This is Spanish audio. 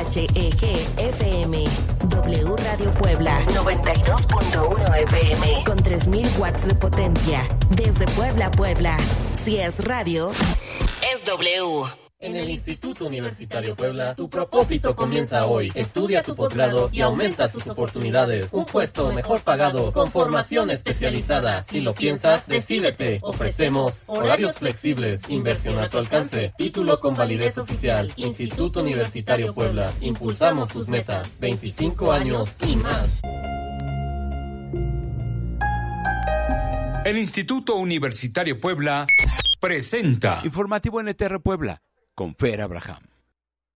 FM, W Radio Puebla, 92.1 FM, con 3000 watts de potencia. Desde Puebla, Puebla. Si es radio, es W. En el Instituto Universitario Puebla, tu propósito comienza hoy. Estudia tu posgrado y aumenta tus oportunidades. Un puesto mejor pagado, con formación especializada. Si lo piensas, decídete. Ofrecemos horarios flexibles, inversión a tu alcance, título con validez oficial. Instituto Universitario Puebla. Impulsamos tus metas. 25 años y más. El Instituto Universitario Puebla presenta Informativo NTR Puebla con Fer Abraham.